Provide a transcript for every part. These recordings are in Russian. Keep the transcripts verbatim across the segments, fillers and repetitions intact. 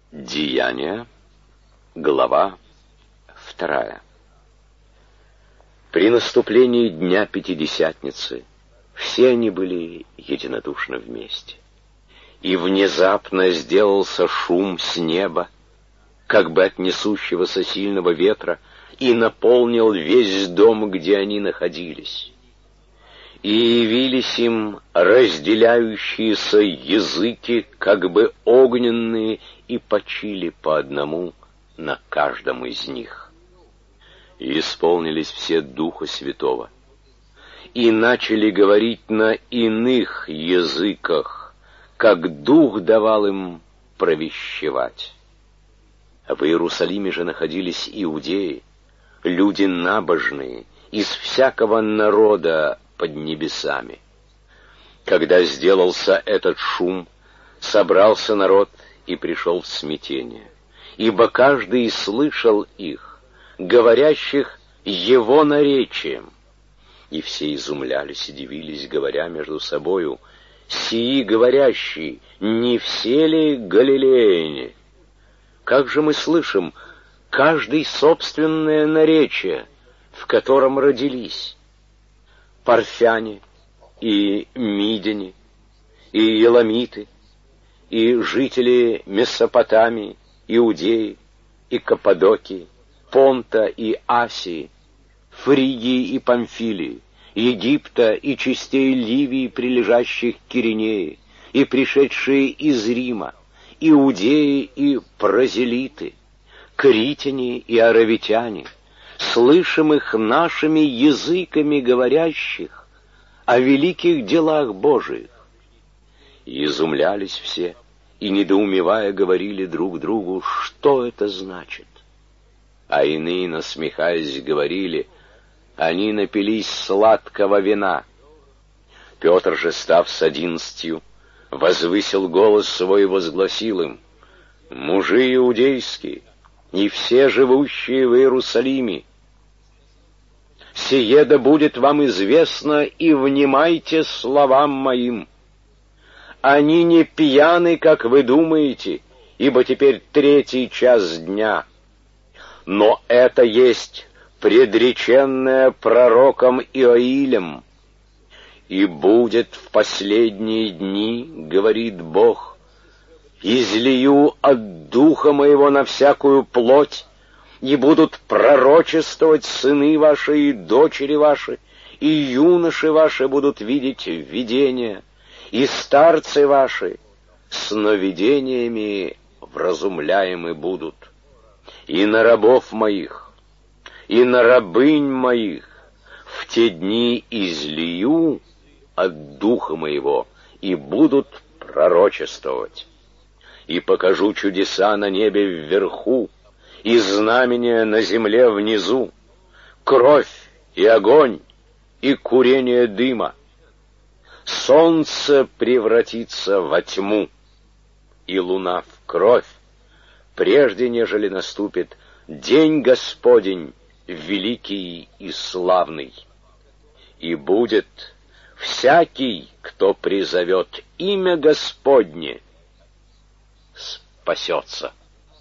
Деяния, глава вторая. При наступлении Дня Пятидесятницы все они были единодушно вместе. И внезапно сделался шум с неба, как бы от несущегося сильного ветра, и наполнил весь дом, где они находились. И явились им разделяющиеся языки, как бы огненные, и почили по одному на каждом из них. И исполнились все Духа Святого, и начали говорить на иных языках, как Дух давал им провещевать. В Иерусалиме же находились иудеи, люди набожные, из всякого народа под небесами. Когда сделался этот шум, собрался народ и пришел в смятение, ибо каждый слышал их, говорящих его наречием. И все изумлялись и дивились, говоря между собою: «Сии говорящие, не все ли галилеяне? Как же мы слышим каждый собственное наречие, в котором родились? Парфяне, и мидяне, и еламиты, и жители Месопотамии, Иудеи, и Каппадокии, Понта и Асии, Фригии и Памфилии, Египта и частей Ливии, прилежащих к Киринее, и пришедшие из Рима, иудеи и прозелиты, критяне и аравитяне, слышим их нашими языками говорящих о великих делах Божиих». И изумлялись все, и, недоумевая, говорили друг другу, что это значит. А иные, насмехаясь, говорили: они напились сладкого вина. Петр же, став с одиннадцатью, возвысил голос свой и возгласил им: «Мужи иудейские, и все живущие в Иерусалиме, сие да будет вам известно, и внимайте словам моим. Они не пьяны, как вы думаете, ибо теперь третий час дня. Но это есть предреченное пророком Иоилем. И будет в последние дни, говорит Бог, излию от Духа моего на всякую плоть, и будут пророчествовать сыны ваши и дочери ваши, и юноши ваши будут видеть видения, и старцы ваши сновидениями вразумляемы будут. И на рабов моих, и на рабынь моих в те дни излию от Духа моего, и будут пророчествовать. И покажу чудеса на небе вверху, и знамения на земле внизу, кровь и огонь, и курение дыма. Солнце превратится во тьму, и луна в кровь, прежде нежели наступит день Господень, великий и славный. И будет всякий, кто призовет имя Господне, спасется.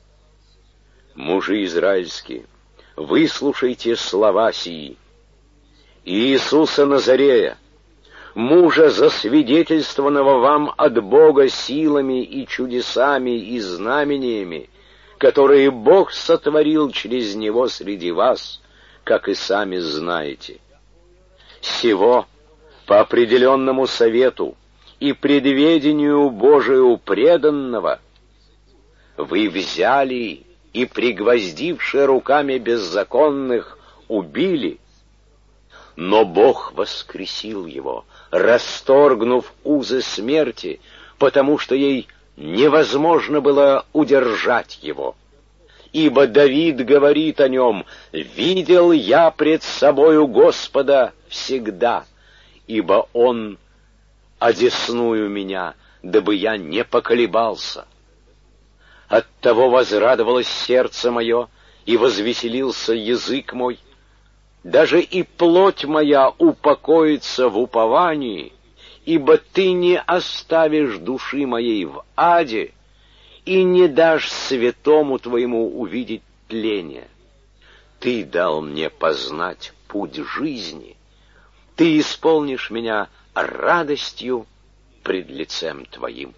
Мужи израильские, выслушайте слова сии. Иисуса Назарея, мужа, засвидетельствованного вам от Бога силами и чудесами и знамениями, которые Бог сотворил через него среди вас, как и сами знаете. Сего по определенному совету и предведению Божию преданного вы взяли и, пригвоздивши руками беззаконных, убили, но Бог воскресил его, расторгнув узы смерти, потому что ей невозможно было удержать его. Ибо Давид говорит о нем: «Видел я пред собою Господа всегда, ибо Он одесную меня, дабы я не поколебался. Оттого возрадовалось сердце мое, и возвеселился язык мой. Даже и плоть моя упокоится в уповании, ибо Ты не оставишь души моей в аде, и не дашь святому твоему увидеть тление. Ты дал мне познать путь жизни, ты исполнишь меня радостью пред лицем твоим.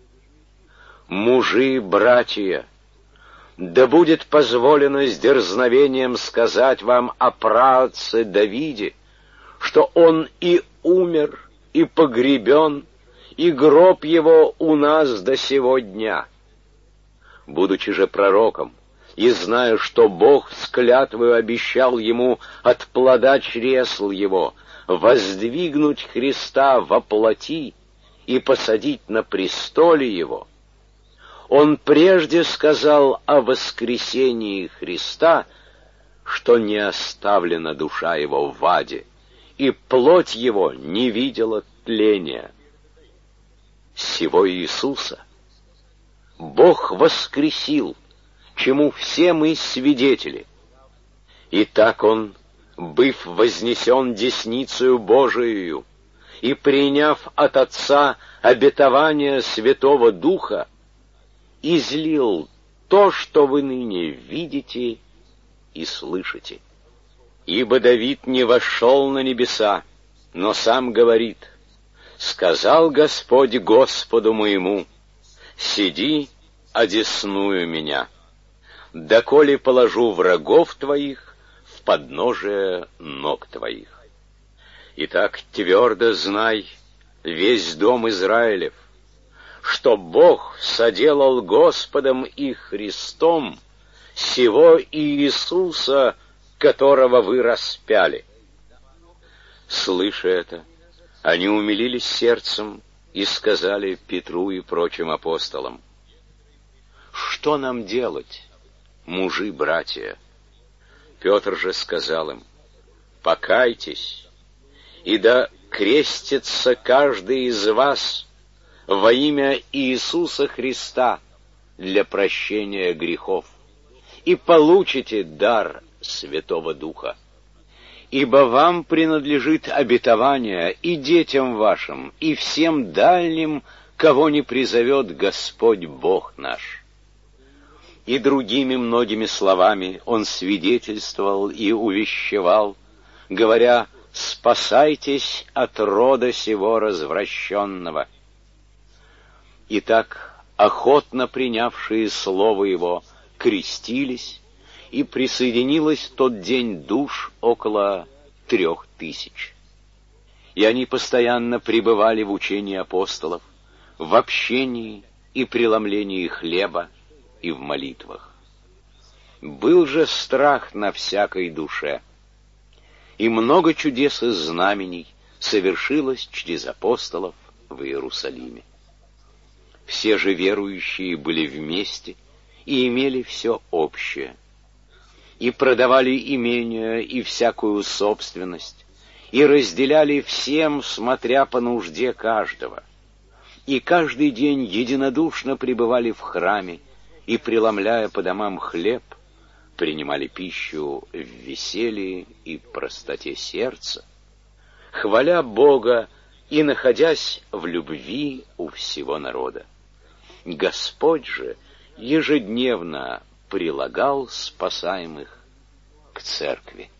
Мужи, братья, да будет позволено с дерзновением сказать вам о праотце Давиде, что он и умер, и погребен, и гроб его у нас до сего дня. Будучи же пророком, и зная, что Бог с клятвою обещал ему от плода чресл его воздвигнуть Христа во плоти и посадить на престоле его, он прежде сказал о воскресении Христа, что не оставлена душа его в аде, и плоть его не видела тления. Сего Иисуса Бог воскресил, чему все мы свидетели. И так Он, быв вознесен десницею Божиею и приняв от Отца обетование Святого Духа, излил то, что вы ныне видите и слышите. Ибо Давид не вошел на небеса, но сам говорит: «Сказал Господь Господу моему: сиди, одесную меня, доколе положу врагов твоих в подножие ног твоих». Итак, твердо знай, весь дом Израилев, что Бог соделал Господом и Христом сего Иисуса, которого вы распяли. Слыша это, они умилились сердцем и сказали Петру и прочим апостолам: «Что нам делать, мужи, братья?» Петр же сказал им: «Покайтесь, и да крестится каждый из вас во имя Иисуса Христа для прощения грехов, и получите дар Святого Духа. Ибо вам принадлежит обетование и детям вашим, и всем дальним, кого не призовет Господь Бог наш». И другими многими словами он свидетельствовал и увещевал, говоря: «Спасайтесь от рода сего развращенного». Итак, охотно принявшие слово его крестились, и присоединилось в тот день душ около трех тысяч. И они постоянно пребывали в учении апостолов, в общении и преломлении хлеба и в молитвах. Был же страх на всякой душе, и много чудес и знамений совершилось через апостолов в Иерусалиме. Все же верующие были вместе и имели все общее, и продавали имения и всякую собственность, и разделяли всем, смотря по нужде каждого. И каждый день единодушно пребывали в храме, и, преломляя по домам хлеб, принимали пищу в веселье и простоте сердца, хваля Бога и находясь в любви у всего народа. Господь же ежедневно прилагал спасаемых к церкви.